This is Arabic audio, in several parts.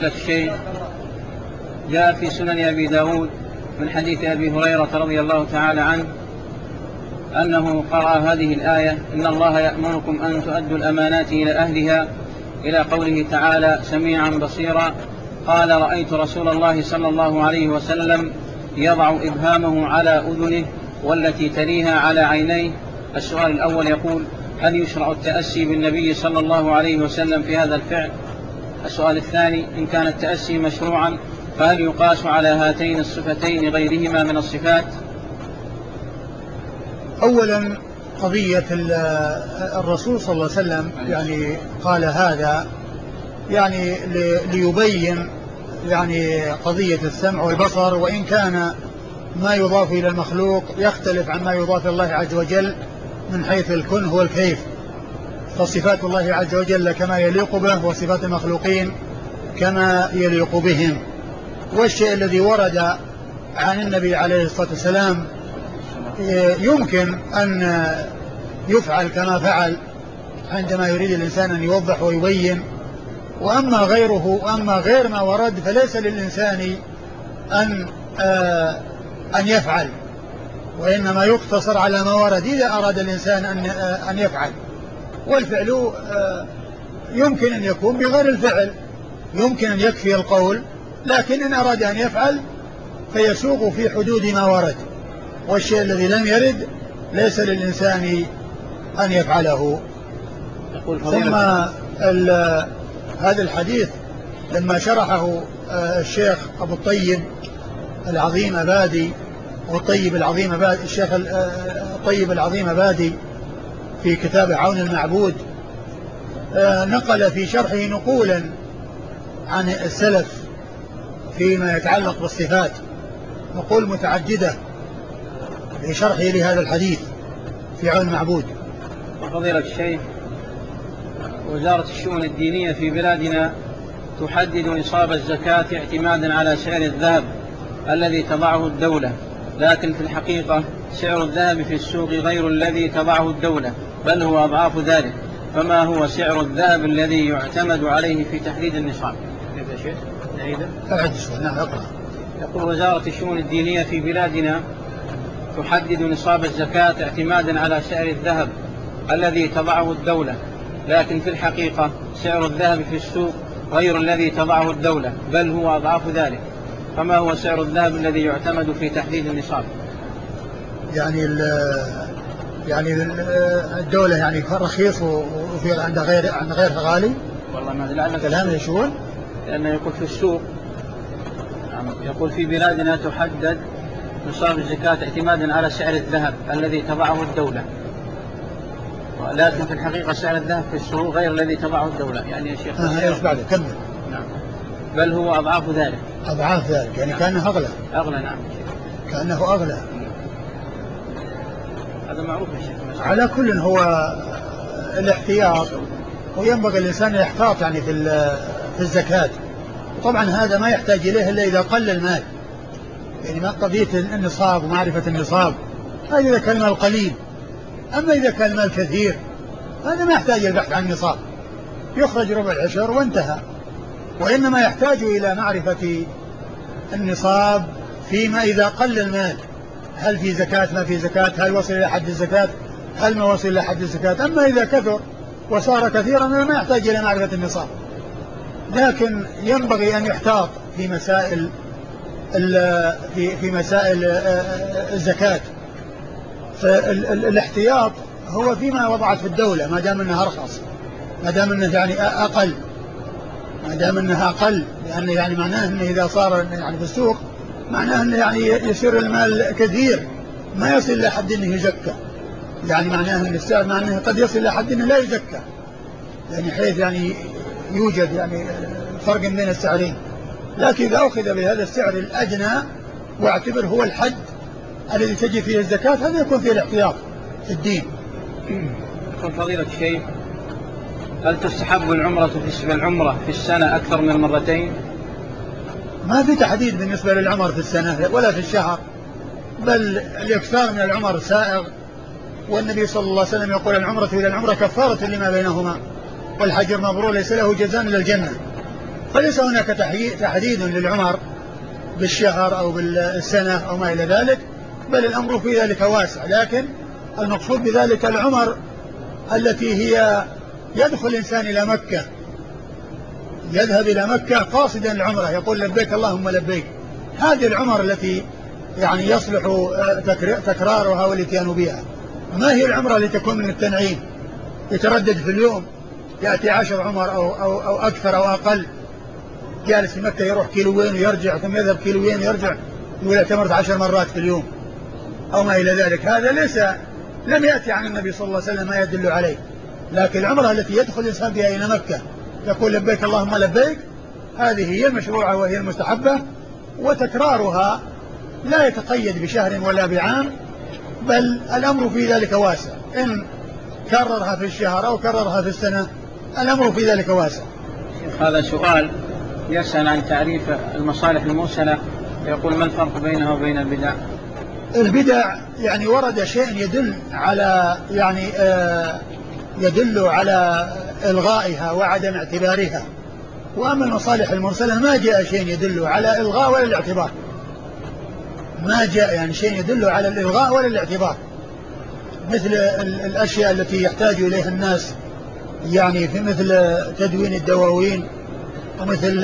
لك الشيخ. جاء في سنن أبي داود من حديث أبي هريرة رضي الله تعالى عنه أنه قرأ هذه الآية: إن الله يأمركم أن تؤدوا الأمانات إلى أهلها، إلى قوله تعالى: سميعا بصيرا. قال: رأيت رسول الله صلى الله عليه وسلم يضع إبهامه على أذنه والتي تليها على عينيه. السؤال الأول يقول: هل يشرع التأسي بالنبي صلى الله عليه وسلم في هذا الفعل؟ السؤال الثاني: إن كان التأسي مشروعا فهل يقاس على هاتين الصفتين غيرهما من الصفات؟ أولا قضية الرسول صلى الله عليه وسلم يعني قال هذا يعني ليبين يعني قضية السمع والبصر، وإن كان ما يضاف إلى المخلوق يختلف عن ما يضاف إلى الله عز وجل من حيث الكنه والكيف، فصفات الله عز وجل كما يليق به وصفات المخلوقين كما يليق بهم. والشيء الذي ورد عن النبي عليه الصلاة والسلام يمكن أن يفعل كما فعل عندما يريد الإنسان أن يوضح ويبين، وأما غير ما ورد فليس للإنسان أن يفعل، وإنما يقتصر على ما ورد إذا أراد الإنسان أن يفعل. والفعل يمكن أن يكون بغير الفعل، يمكن أن يكفي القول، لكن إن أراد أن يفعل فيسوق في حدود ما ورد، والشيء الذي لم يرد ليس للإنسان أن يفعله. ثم هذا الحديث لما شرحه الشيخ أبو الطيب العظيم أبادي، والطيب العظيم أبادي، الشيخ الطيب العظيم أبادي في كتاب عون المعبود، نقل في شرحه نقولا عن السلف فيما يتعلق بالصفات، نقول متعددة في شرحه لهذا الحديث في عون المعبود. وفضيلة الشيخ، وزارة الشؤون الدينية في بلادنا تحدد نصاب الزكاة اعتمادا على سعر الذهب الذي تضعه الدولة، لكن في الحقيقة سعر الذهب في السوق غير الذي تضعه الدولة، بل هو أضعاف ذلك. فما هو سعر الذهب الذي يعتمد عليه في تحديد النصاب؟ يقول: وزارة الشؤون الدينية في بلادنا تحدد نصاب الزكاة اعتمادا على سعر الذهب الذي تضعه الدولة، لكن في الحقيقة سعر الذهب في السوق غير الذي تضعه الدولة، بل هو أضعاف ذلك. فما هو سعر الذهب الذي يعتمد في تحديد النصاب؟ يعني الدولة يعني رخيص وفي عند غيرها غالي. والله ما أدري كلام يشون، لأنه يقول في السوق، يقول في بلادنا تحدد نصاب الزكاة اعتمادا على سعر الذهب الذي تضعه الدولة، ولكن في الحقيقة سعر الذهب في السوق غير الذي تضعه الدولة. يعني يا شيخ ايش بعد كمل. نعم، بل هو أضعاف ذلك. أضعاف ذلك يعني نعم. كأنه أغلى. نعم، كأنه أغلى. هذا معروف يا شيخ. على كل هو الاحتياط، وينبغي الإنسان يحتاط يعني في الزكاة. طبعا هذا ما يحتاج إليه إلا إذا قل المال، يعني ما قضية النصاب ومعرفة النصاب، هذا إذا كان المال قليل. أما إذا كان المال كثير هذا ما يحتاج البحث عن النصاب، يخرج ربع العشر وانتهى. وإنما يحتاج إلى معرفة النصاب فيما إذا قل المال، هل في زكاة ما في زكاة، هل وصل إلى حد الزكاة، هل ما وصل إلى حد الزكاة. أما إذا كثر وصار كثيرا ما يحتاج إلى معرفة النصاب، لكن ينبغي أن يحتاط في مسائل في مسائل الزكاة. فالاحتياط هو فيما وضعت في الدولة، ما دام أنها أرخص، ما دام أنه يعني أقل، ما دام أنها أقل، لأن يعني معناه أنه إذا صار يعني في السوق معناه أنه يعني يصير المال كثير ما يصل إلى حد أنه يزكى، يعني معناه أن السعر معناه قد يصل إلى حد أنه لا يزكى، يعني حيث يعني يوجد يعني فرق بين السعرين. لكن إذا أخذ بهذا السعر الأدنى واعتبر هو الحد الذي تجي فيه الزكاة، هذا يكون فيه الاحتياط في الدين. يقول فضيلة الشيخ: هل تستحب العمرة في السنة أكثر من مرتين؟ ما في تحديد بالنسبة للعمر في السنة ولا في الشهر، بل الإكثار من العمر سائغ، والنبي صلى الله عليه وسلم يقول: العمرة إلى العمرة كفارة لما بينهما، والحج المبرور ليس له جزاء إلا الجنة. فليس هناك تحديد للعمر بالشهر أو بالسنة أو ما إلى ذلك، بل الأمر في ذلك واسع. لكن المقصود بذلك العمر التي هي يدخل الإنسان إلى مكة، يذهب إلى مكة قاصدا العمرة، يقول لبيك اللهم لبيك، هذه العمر التي يعني يصلح تكرارها والاتيان بها. ما هي العمرة التي تكون من التنعيم يتردد في اليوم، يأتي 10 عمر أو أكثر أو أقل، جالس في مكة يروح كيلوين ويرجع، ثم يذهب كيلوين ويرجع، يقول اعتمرت 10 مرات في اليوم أو ما إلى ذلك. هذا لم يأتي عن النبي صلى الله عليه وسلم ما يدل عليه. لكن العمرة التي يدخل الإنسان بها إلى مكة يقول لبيك اللهم لبيك، هذه هي المشروعة وهي المستحبة، وتكرارها لا يتقيد بشهر ولا بعام، بل الأمر في ذلك واسع، إن كررها في الشهر أو كررها في السنة الأمر في ذلك واسع. هذا سؤال يسأل عن تعريف المصالح المرسلة، يقول ما الفرق بينها وبين البدع؟ البدع يعني ورد شيء يدل على إلغائها وعدم اعتبارها، وأما المصالح المرسلة ما جاء شيء يدل على إلغاء ولا الاعتبار، ما جاء يعني شيء يدل على الإلغاء ولا الاعتبار، مثل الأشياء التي يحتاج إليها الناس، يعني في مثل تدوين الدواوين، ومثل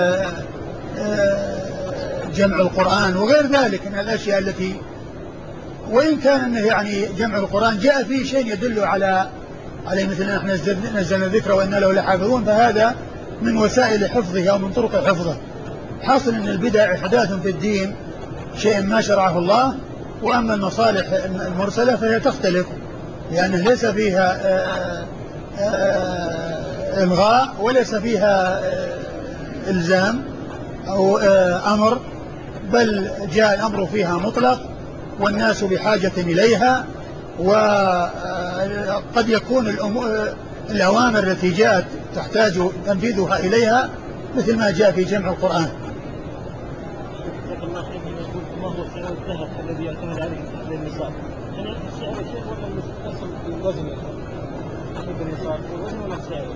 جمع القرآن وغير ذلك من الأشياء التي، وإن كان أنه يعني جمع القرآن جاء فيه شيء يدل على مثل نحن نزلنا الذكر وإنا له لحافظون، فهذا من وسائل حفظه أو من طرق حفظه. حاصل أن البدع إحداث في الدين شيء ما شرعه الله، وأما المصالح المرسلة فهي تختلف، لأنه ليس فيها إلغاء وليس فيها إلزام أو أمر، بل جاء الأمر فيها مطلق والناس بحاجة إليها. وقد يكون الأوامر التي جاءت تحتاج تنفيذها إليها، مثل ما جاء في جمع القرآن. ما هو سعر الذهب الذي يعتمد عليه تحديد النصاب؟ هل السعر شيء ولا يصل الوزن تحديد النصاب؟ الوزن ولا السعر؟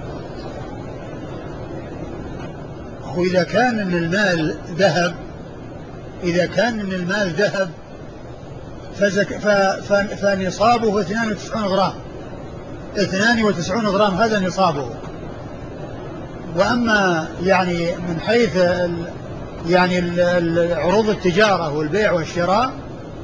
وإذا كان من المال ذهب، إذا كان من المال ذهب فنصابه 92 غرام، 92 غرام هذا نصابه. وأما يعني من حيث يعني عروض التجارة والبيع والشراء،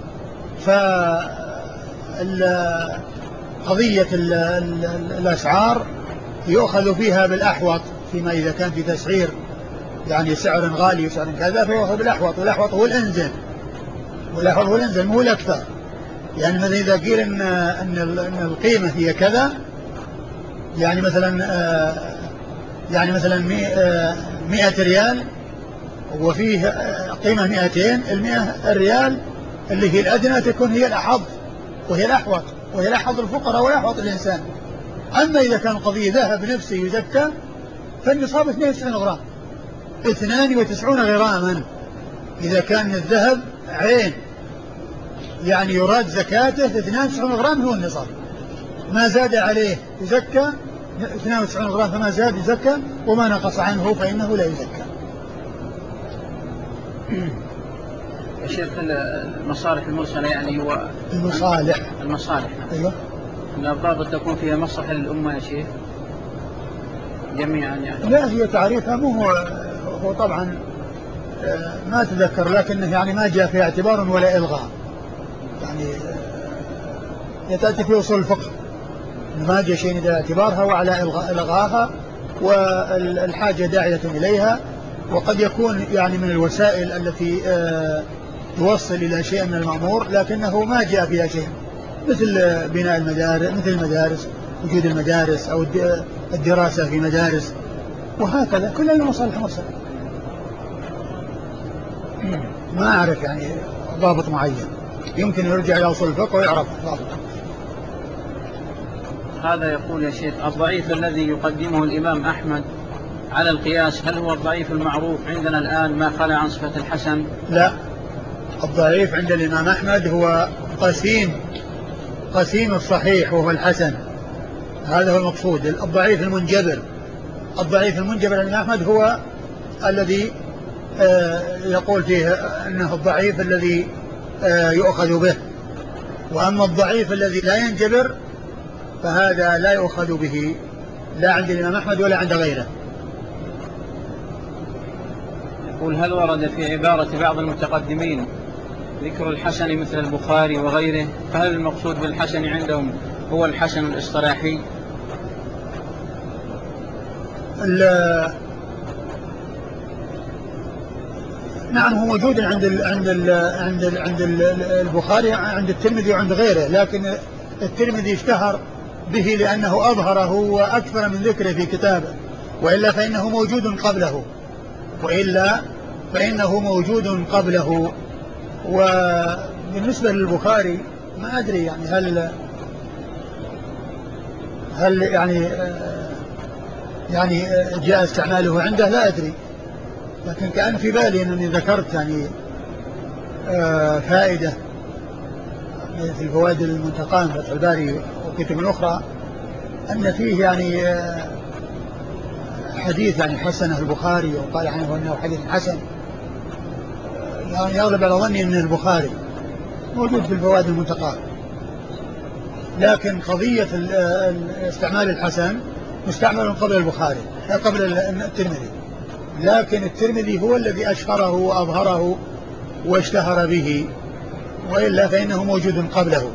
فقضية الأسعار يؤخذ فيها بالأحوط، فيما إذا كان في تسعير يعني سعر غالي وسعر كذا فيؤخذ بالأحوط، والأحوط هو الأنزل، والأحوط هو الأنزل مو الأكثر. يعني مثلا إذا قيل إن القيمة هي كذا، يعني مثلا 100 ريال وفيه قيمة 200، 100 الريال اللي هي الأدنى تكون هي الأحظ وهي الأحوط، وهي الأحظ الفقراء والأحوط الإنسان. أما إذا كان قضية ذهب نفسه يزكى فالنصاب 92 غرام، 92 غراما. إذا كان الذهب عين يعني يراد زكاته 92 غرام هو النصاب، ما زاد عليه يزكى 92 غرام، فما زاد يزكى، وما نقص عنه فإنه لا يزكى. يا شيخ المصالح المرسلة يعني هو المصالح أيوه، الضابط تكون فيها مصلحة للأمة يا شيخ جميعا يعني. لا، هي تعريفها مو هو طبعا ما أتذكر، لكنه يعني ما جاء فيها اعتبار ولا إلغاء، يعني يتأتي في أصول الفقه ما جاء شيء إلى اعتبارها وعلى إلغاها، والحاجة داعية إليها. وقد يكون يعني من الوسائل التي توصل إلى شيء من المأمور، لكنه ما جاء فيها شيء، مثل بناء المدارس، مثل المدارس، وجود المدارس أو الدراسة في مدارس، وهكذا كل المصالح مرسلة. ما أعرف يعني ضابط معين، يمكن يرجع إلى أصول الفقه ويعرف ضابط. هذا يقول يا شيخ الضعيف الذي يقدمه الإمام أحمد على القياس هل هو الضعيف المعروف عندنا الآن ما خلا عن صفة الحسن؟ لا، الضعيف عند الإمام أحمد هو قسيم الصحيح وهو الحسن، هذا هو المقصود. الضعيف المنجبر الضعيف المنجبر عند أحمد هو الذي يقول فيه أنه الضعيف الذي يؤخذ به، وأما الضعيف الذي لا ينجبر فهذا لا يؤخذ به لا عند الإمام أحمد ولا عند غيره. يقول هل ورد في عبارة بعض المتقدمين ذكر الحسن مثل البخاري وغيره، فهل المقصود بالحسن عندهم هو الحسن الاصطلاحي؟ نعم هو موجود عند البخاري عند الترمذي وعند غيره، لكن الترمذي اشتهر به لأنه أظهره وأكثر من ذكره في كتابه، وإلا فإنه موجود قبله. وبالنسبة للبخاري ما أدري يعني هل يعني جاء استعماله عنده، لا أدري، لكن كأن في بالي أنني ذكرت يعني فائدة في الفوائد المنتقاة من فتح الباري وكتب أخرى أن فيه يعني حديث يعني حسنه البخاري وقال عنه أنه حديث حسن، يعني يغلب على ظني أن البخاري موجود في الفوائد المنتقاة، لكن قضية استعمال الحسن مستعمل قبل البخاري قبل الترمذي، لكن الترمذي هو الذي أشهره وأظهره واشتهر به، وإلا فإنه موجود قبله.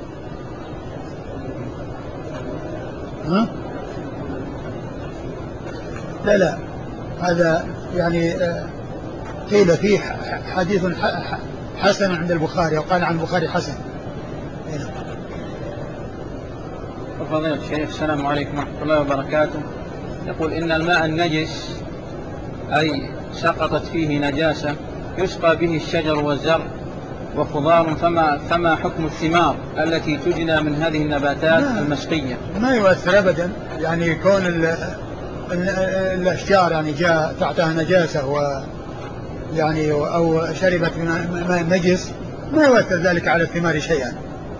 لا هذا يعني قيل فيه حديث حسن عند البخاري وقال عن البخاري حسن. فضيلة الشيخ السلام عليكم ورحمة الله وبركاته. يقول إن الماء النجس أي سقطت فيه نجاسة يسقى به الشجر والزرع وخضار، فما حكم الثمار التي تجنى من هذه النباتات المسقية؟ ما يؤثر أبدا، يعني كون الأشجار يعني جاء تحتها نجاسة يعني أو شربت من ماء نجس ما يؤثر ذلك على الثمار شيئا.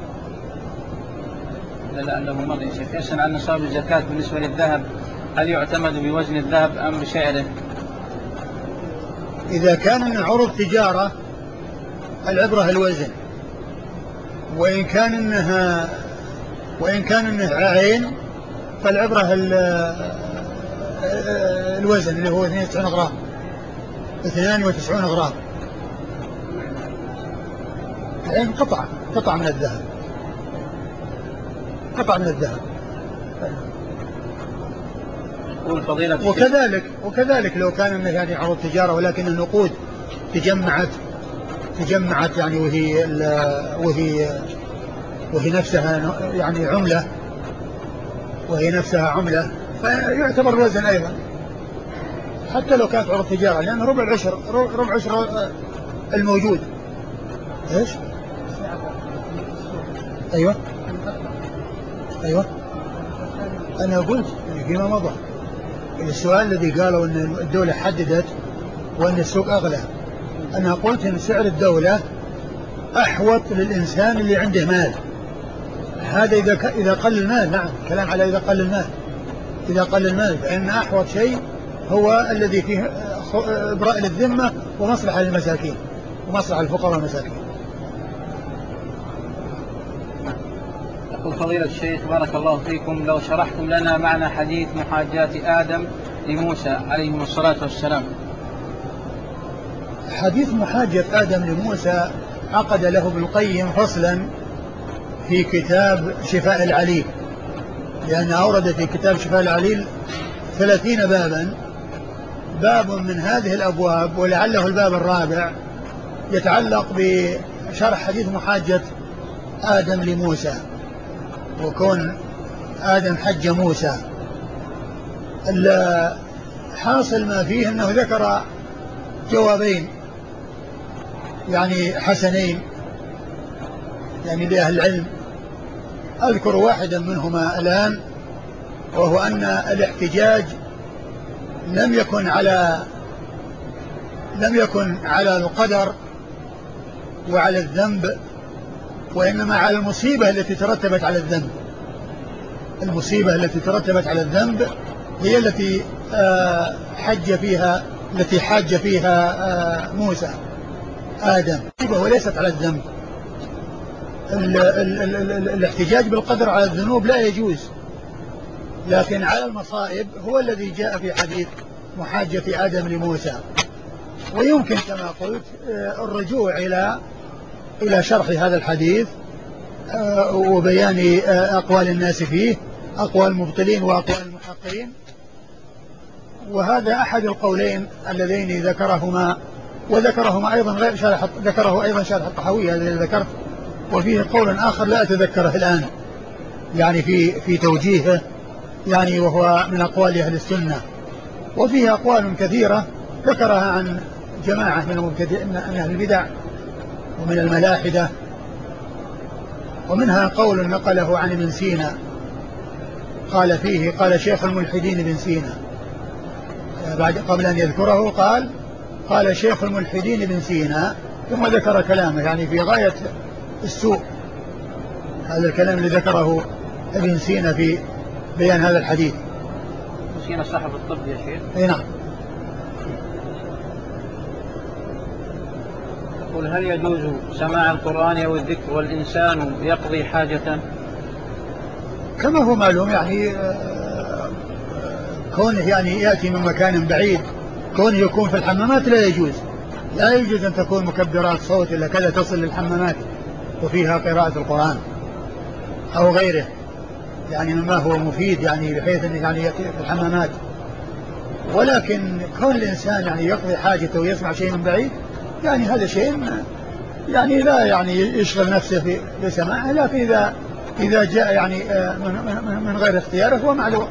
لأنه مر يا شيخ يسأل عن نصاب الزكاة بالنسبة للذهب، هل يعتمد بوزن الذهب أم بسعره؟ إذا كان من عروض تجارة العبرة الوزن، وإن كان إنه عين فالعبرة الوزن اللي هو 92 غرام. العين قطع من الذهب. وكذلك لو كان إنه يعني عروض تجارة ولكن النقود تجمعت يعني وهي نفسها يعني عملة فيعتبر الوزن أيضا حتى لو كانت عروض تجارة، لأن ربع عشر الموجود. إيش؟ أيوة أنا قلت فيما مضى السؤال الذي قالوا أن الدولة حددت وأن السوق أغلى، أنا قلت أن سعر الدولة أحوط للإنسان اللي عنده مال، هذا إذا قل المال. نعم كلام على إذا قل المال فإن أحوط شيء هو الذي فيه إبراء للذمة ومصلحة للمساكين ومصلحة الفقراء والمساكين. يقول فضيلة الشيخ بارك الله فيكم لو شرحتم لنا معنى حديث محاجاة آدم لموسى عليهم الصلاة والسلام. حديث محاجة آدم لموسى عقد له ابن القيم فصلا في كتاب شفاء العليل، لأن أورد في كتاب شفاء العليل 30 بابا، باب من هذه الأبواب ولعله الباب الرابع يتعلق بشرح حديث محاجة آدم لموسى وكون آدم حج موسى. حاصل ما فيه أنه ذكر جوابين يعني حسنين يعني لأهل العلم، أذكر واحدا منهما الآن، وهو أن الاحتجاج لم يكن على القدر وعلى الذنب، وإنما على المصيبة التي ترتبت على الذنب. المصيبة التي ترتبت على الذنب هي التي حج فيها التي حاج فيها موسى آدم، وليست على الذنب. الاحتجاج بالقدر على الذنوب لا يجوز، لكن على المصائب هو الذي جاء في حديث محاجة آدم لموسى. ويمكن كما قلت الرجوع إلى شرح هذا الحديث وبيان أقوال الناس فيه، أقوال المبطلين وأقوال المحقين. وهذا أحد القولين اللذين وذكرهما أيضا غير شارح، ذكره أيضا شارح الطحاوي الذي ذكرت، وفيه قول آخر لا أتذكره الآن يعني في توجيهه يعني، وهو من أقوال أهل السنة. وفيه أقوال كثيرة ذكرها عن جماعة من أهل البدع ومن الملاحدة، ومنها قول نقله عن ابن سينا قال فيه، قال شيخ الملحدين ابن سينا، قبل أن يذكره قال شيخ الملحدين ابن سينا، ثم ذكر كلامه يعني في غاية السوء. هذا الكلام اللي ذكره ابن سينا في بيان هذا الحديث. ابن سينا صاحب الطب يا شيخ. اي نعم. يقول هل يجوز سماع القرآن أو الذكر والإنسان يقضي حاجته؟ كما هو معلوم يعني كونه يعني يأتي من مكان بعيد، كونه يكون في الحمامات لا يجوز، لا يجوز أن تكون مكبرات صوت إلا كذا تصل للحمامات وفيها قراءة القرآن أو غيره يعني مما هو مفيد يعني بحيث أنه يعني يأتي في الحمامات. ولكن كون الإنسان يعني يقضي حاجته ويسمع شيء من بعيد يعني هذا شيء يعني لا يعني يشغل نفسه بسماعه، لكن إذا جاء يعني من غير اختياره هو معلوم.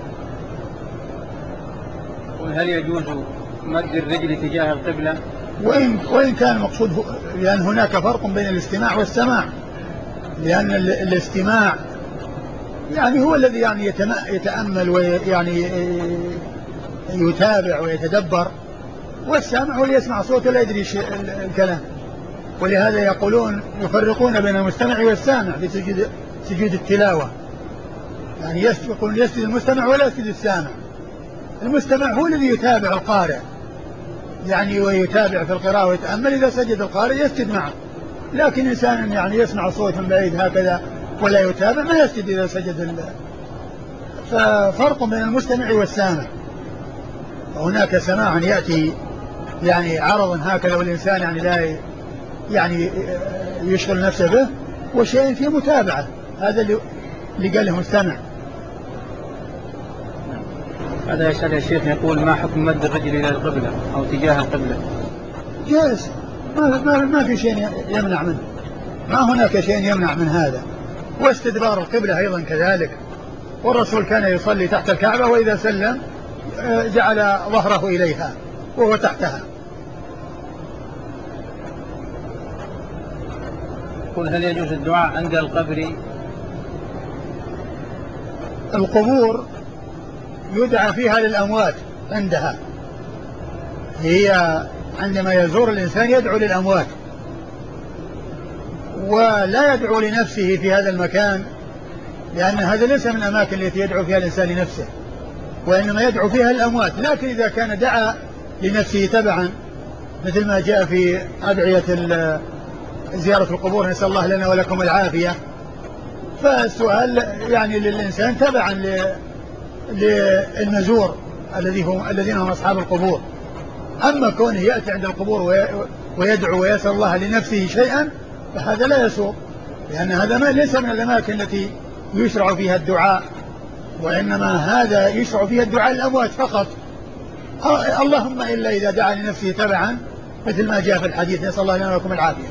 هل يجوز مد الرجل تجاه القبلة؟ وإن كان المقصود لأن هناك فرق بين الاستماع والسماع، لأن الاستماع يعني هو الذي يعني يتأمل ويعني يتابع ويتدبر، والسامع هو اللي يسمع صوت ولا يدري الكلام. ولهذا يقولون يفرقون بين المستمع والسامع في سجود التلاوة، يعني يقولون يسجد المستمع ولا يسجد السامع. المستمع هو الذي يتابع القارئ يعني ويتابع في القراءة ويتأمل، إذا سجد القارئ يسجد معه. لكن إنسان يعني يسمع صوت من بعيد هكذا ولا يتابع ما يسجد إذا سجد. ففرق بين المستمع والسامع. هناك سماع يأتي يعني عرضا هكذا والإنسان يعني لا يعني يشغل نفسه به، وشيء فيه متابعة، هذا اللي قال له مستمع. هذا يسأل يا شيخ يقول ما حكم مد الرجل إلى القبلة أو تجاه القبلة؟ جائز، ما في شيء يمنع منه، ما هناك شيء يمنع من هذا. واستدبار القبلة أيضا كذلك، والرسول كان يصلي تحت الكعبة وإذا سلم جعل ظهره إليها وهو تحتها. يقول هل يجوز الدعاء عند القبر؟ القبور يدعى فيها للأموات عندها، هي عندما يزور الإنسان يدعو للأموات ولا يدعو لنفسه في هذا المكان، لأن هذا ليس من الأماكن التي يدعو فيها الإنسان لنفسه، وإنما يدعو فيها الأموات. لكن إذا كان دعا لنفسه تبعا مثل ما جاء في أدعية زيارة القبور نسأل الله لنا ولكم العافية، فالسؤال يعني للإنسان تبعا للمزور الذين هم أصحاب القبور. أما كونه يأتي عند القبور ويدعو ويسأل الله لنفسه شيئا فهذا لا يسوق، لأن هذا ليس من الأماكن التي يشرع فيها الدعاء، وإنما هذا يشرع فيها الدعاء للأموات فقط، اللهم إلا إذا دعا لنفسه تبعا مثل ما جاء في الحديث نسأل الله لنا ولكم العافية.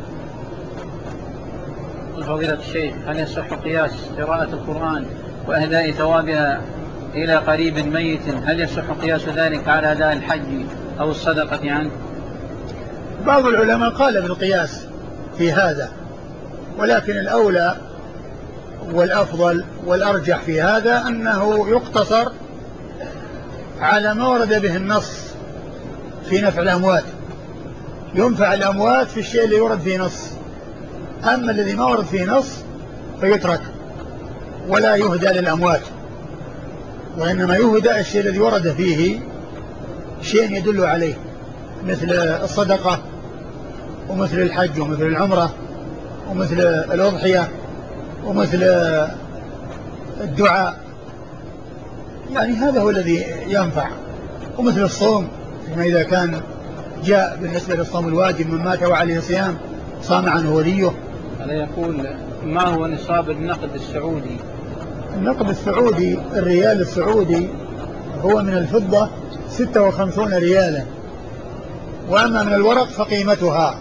فضيلة الشيخ هل يصح قياس قراءة القرآن وإهداء ثوابها إلى قريب ميت؟ هل يصح قياس ذلك على أداء الحج أو الصدقة عنه؟ بعض العلماء قال بالقياس في هذا، ولكن الأولى والأفضل والأرجح في هذا أنه يقتصر على ما ورد به النص في نفع الأموات، ينفع الأموات في الشيء اللي يورد فيه نص، أما الذي ما ورد فيه نص فيترك ولا يهدى للأموات. وإنما يهدى الشيء الذي ورد فيه شيء يدل عليه، مثل الصدقة ومثل الحج ومثل العمرة ومثل الأضحية ومثل الدعاء، يعني هذا هو الذي ينفع. ومثل الصوم فيما إذا كان جاء بالنسبة للصوم الواجب من مات وعليه صيام صام عنه وليه. هذا يقول ما هو نصاب النقد السعودي؟ النقد السعودي الريال السعودي هو من الفضة 56 ريالا، وأما من الورق فقيمتها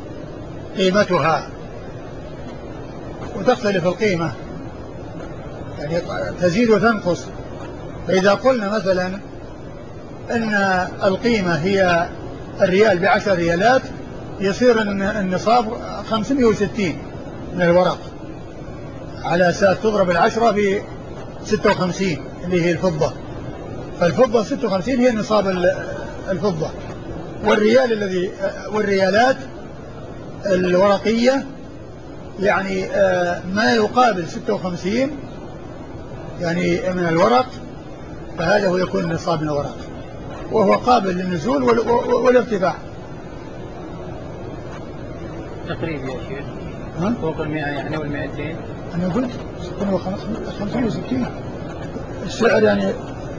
وتختلف القيمة، يعني تزيد وتنقص. فإذا قلنا مثلا أن القيمة هي الريال ب10 ريالات يصير النصاب 560 من الورق، على أساس تضرب 10 في 56 اللي هي الفضة، فالفضة 56 هي نصاب الفضة. والريالات الورقية يعني ما يقابل 56 يعني من الورق، فهذا هو يكون نصاب من الورق، وهو قابل للنزول والارتفاع. تقريبا يا شيخ فوق 100 يعني وال200. أنا قلت 65 السعر، يعني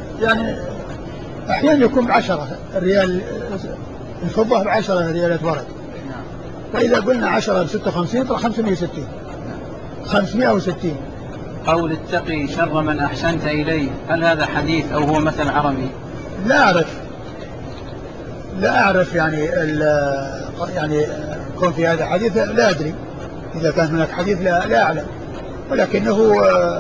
أحيانا يكون ب10 الريال الفضة ب10 ريالات ورق. فإذا قلنا 10 ب56 طلع 560. قول اتقي شر من أحسنت إليه، هل هذا حديث أو هو مثل عربي؟ لا أعرف يعني كون في هذا حديث لا أدري. إذا كان هناك حديث لا أعلم، ولكنه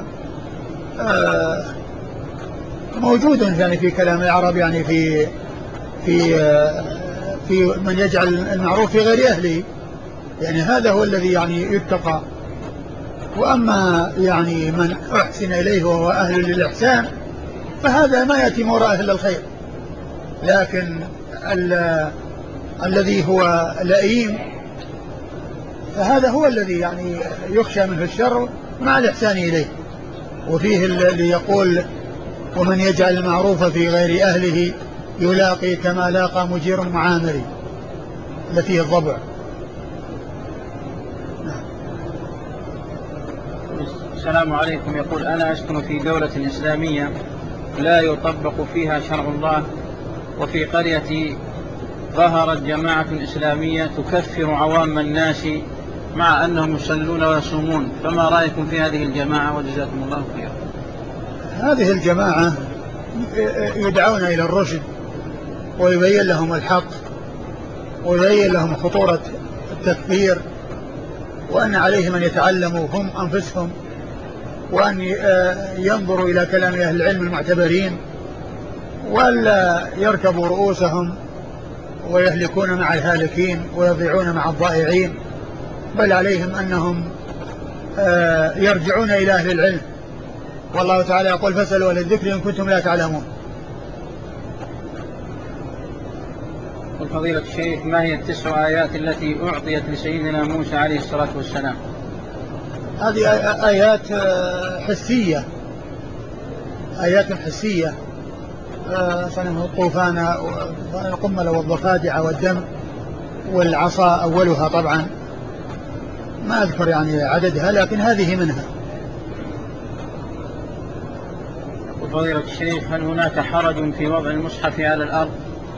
موجود يعني في كلام العرب، يعني في من يجعل المعروف في غير أهله، يعني هذا هو الذي يعني يتقى. وأما يعني من أحسن إليه وهو أهل للإحسان فهذا ما يأتي وراء أهل الخير، لكن الذي هو لئيم فهذا هو الذي يعني يخشى منه الشر مع الإحسان إليه. وفيه اللي يقول ومن يجعل المعروف في غير أهله يلاقي كما لاقى مجير معامري، التي هي الضبع. السلام عليكم. يقول أنا أسكن في دولة إسلامية لا يطبق فيها شرع الله، وفي قريتي ظهرت جماعة إسلامية تكفر عوام الناس مع أنهم يصلون ويصومون، فما رأيكم في هذه الجماعة وجزاكم الله خيرا؟ هذه الجماعة يدعون إلى الرشد ويبين لهم الحق ويبين لهم خطورة التكفير، وأن عليهم أن يتعلموا هم أنفسهم، وأن ينظروا إلى كلام أهل العلم المعتبرين، ولا يركبوا رؤوسهم ويهلكون مع الهالكين ويضيعون مع الضائعين، بل عليهم أنهم يرجعون إلى أهل العلم. والله تعالى يقول فاسألوا أهل الذكر إن كنتم لا تعلمون. فضيلة الشيخ، ما هي ال9 آيات التي أعطيت لسيدنا موسى عليه الصلاة والسلام؟ هذه آيات حسية، آيات حسية، صنم الطوفان والقمل والضفادع والدم والعصا أولها، طبعا ما أذكر يعني عددها لكن هذه منها. فضيلة الشيخ، هل هناك حرج في وضع المصحف على الأرض؟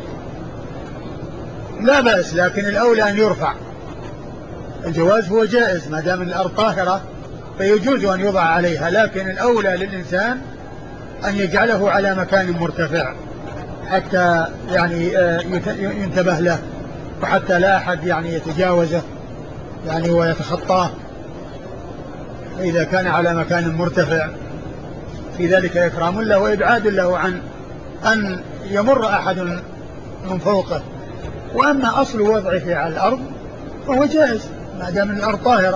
لا بأس، لكن الأولى أن يرفع. الجواز هو جائز ما دام الأرض طاهرة فيجوز أن يوضع عليها، لكن الأولى للإنسان أن يجعله على مكان مرتفع حتى يعني ينتبه له، وحتى لا أحد يعني يتجاوزه يعني ويتخطاه. إذا كان على مكان مرتفع في ذلك إكرام له وإبعاد له عن أن يمر أحد من فوقه. وأما أصل وضعه على الأرض فهو جائز ما دام الأرض طاهرة،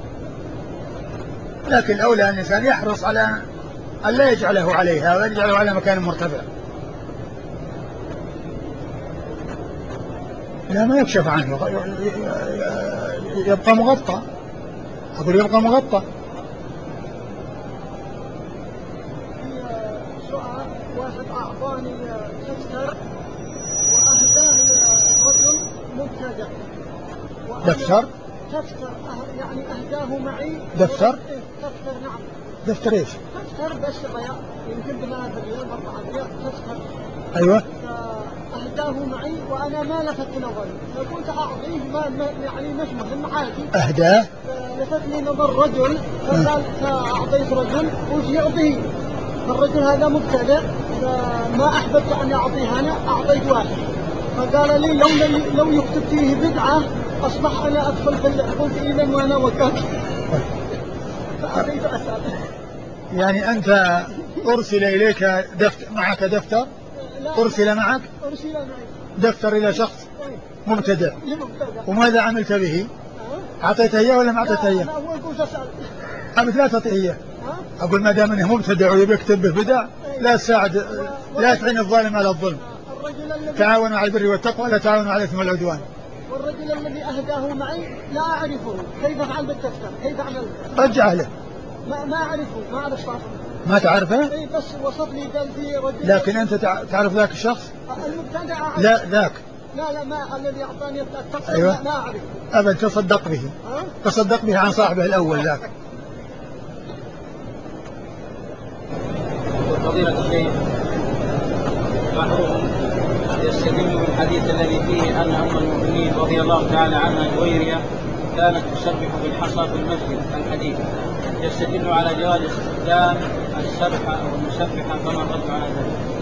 لكن الأولى أن الإنسان يحرص على أن لا يجعله عليها ويجعله على مكان مرتفع. لا ما يكشف عنه، يبقى مغطى، أقول يبقى مغطى. دفتر؟ دفتر يعني أهداه معي. دفتر؟ دفتر نعم. دفتر إيش؟ دفتر بس ضياء يمكن ب3 ريال 4 ريال دفتر. أيوة. أهداه معي وأنا ما لفت نظري فكنت أعطيه ما يعني مش مهم عادي. أهداه؟ لفتني نظر رجل فقال فأعطيت رجل وش يعطيه. الرجل هذا مبتدع فما أحببت أن أعطيه أنا أعطيت واحد فقال لي لو يكتب فيه بدعة أصبح أنا أدخل في قلت إذا وأنا وقفت فأتيت أسأل. يعني أنت أرسل إليك دفتر معك دفتر؟ أرسل معك؟ أرسل معي دفتر إلى شخص مبتدع. وماذا عملت به؟ أعطيته إياه ولا ما أعطيته إياه؟ أنا أول قلت أسأل. أبد لا تعطيه إياه. أقول ما دام أنه مبتدع ويبي يكتب به بدع لا تساعد لا تعين الظالم على الظلم. تعاونوا على البر والتقوى لا تعاونوا على الإثم والعدوان. والرجل الذي أهداه معي لا أعرفه كيف أفعل بالدفتر كيف أعمل. رجع له. ما أعرفه ما أعرف صاحبه. ما تعرفه؟ إيه بس وصفني قال في رجل. لكن أنت تعرف ذاك الشخص؟ المبتدع أعرف. لا ذاك. لا ما الذي أعطاني الدفتر. أيوة. ما أعرف. أبدا تصدق به. تصدق به عن صاحبه الأول ذاك. فضيلة الشيخ بعضهم يستدل بالحديث الذي فيه أن أم المؤمنين رضي الله تعالى عنها جويرية كانت تسبح بالحصى في المسجد الحديث يستدل على جواز استخدام السبحة أو المسبحة فما الرد على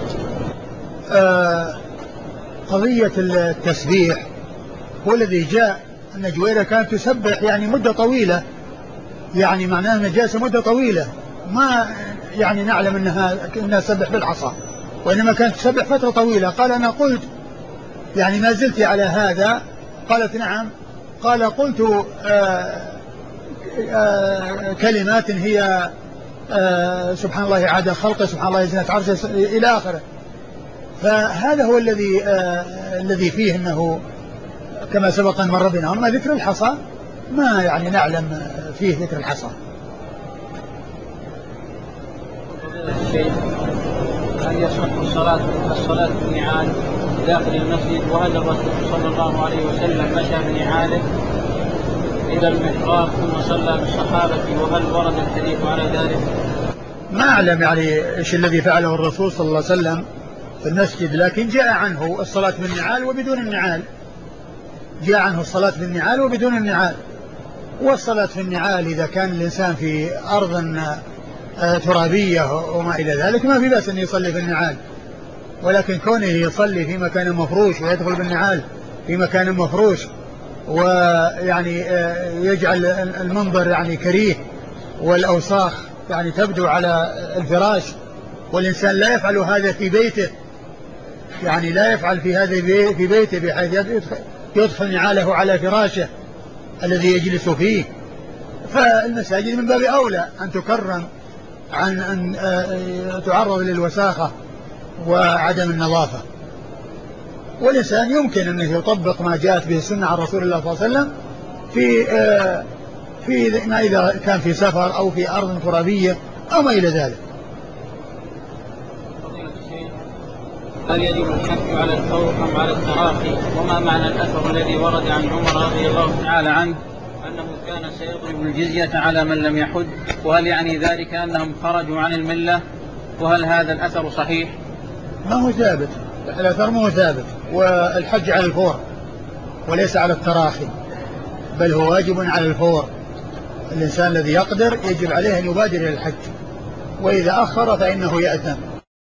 ذلك؟ قضية التسبيح هو الذي جاء أن جويرية كانت تسبح يعني مدة طويلة يعني معناه أنها جالسة مدة طويلة ما يعني نعلم أنها تسبح بالعصا وإنما كانت تسبح فترة طويلة. قال أنا قلت يعني ما زلت على هذا. قالت نعم. قال قلت كلمات هي سبحان الله عاد خلقه سبحان الله زينة عرشه إلى آخره. فهذا هو الذي فيه أنه كما سبق أن مر بنا. أما ذكر الحصى ما يعني نعلم فيه ذكر الحصى. هل يصح الصلاة بالنعال داخل المسجد وهل الرسول صلى الله عليه وسلم مشى بنعاله إلى المحراب ثم صلى بالصحابة وهل ورد الحديث على ذلك؟ ما أعلم يعني إيش الذي فعله الرسول صلى الله عليه وسلم في المسجد لكن جاء عنه الصلاة بالنعال وبدون النعال. جاء عنه الصلاة بالنعال وبدون النعال. والصلاة في النعال إذا كان الإنسان في أرض ترابية وما إلى ذلك ما في بأس أن يصلي في النعال. ولكن كونه يصلي في مكان مفروش ويدخل بالنعال في مكان مفروش ويعني يجعل المنظر يعني كريه والأوساخ يعني تبدو على الفراش والإنسان لا يفعل هذا في بيته يعني لا يفعل في هذا في بيته بحيث يدخل نعاله على فراشه الذي يجلس فيه. فالمساجد من باب أولى أن تكرم عن أن تعرض للوساخة وعدم النظافة. والإنسان يمكن أنه يطبق ما جاءت به السنة عن رسول الله صلى الله عليه وسلم في ما إذا كان في سفر أو في أرض ترابية أو ما إلى ذلك. هل يجب الحث على الفور أم على التراخي؟ وما معنى الأثر الذي ورد عن عمر رضي الله تعالى عنه أنه كان سيضرب الجزية على من لم يحج؟ وهل يعني ذلك أنهم خرجوا عن الملة؟ وهل هذا الأثر صحيح؟ ما هو ثابت. الأثر ما هو ثابت. والحج على الفور وليس على التراخي بل هو واجب على الفور. الإنسان الذي يقدر يجب عليه أن يبادر إلى الحج وإذا أخر فإنه يأثم.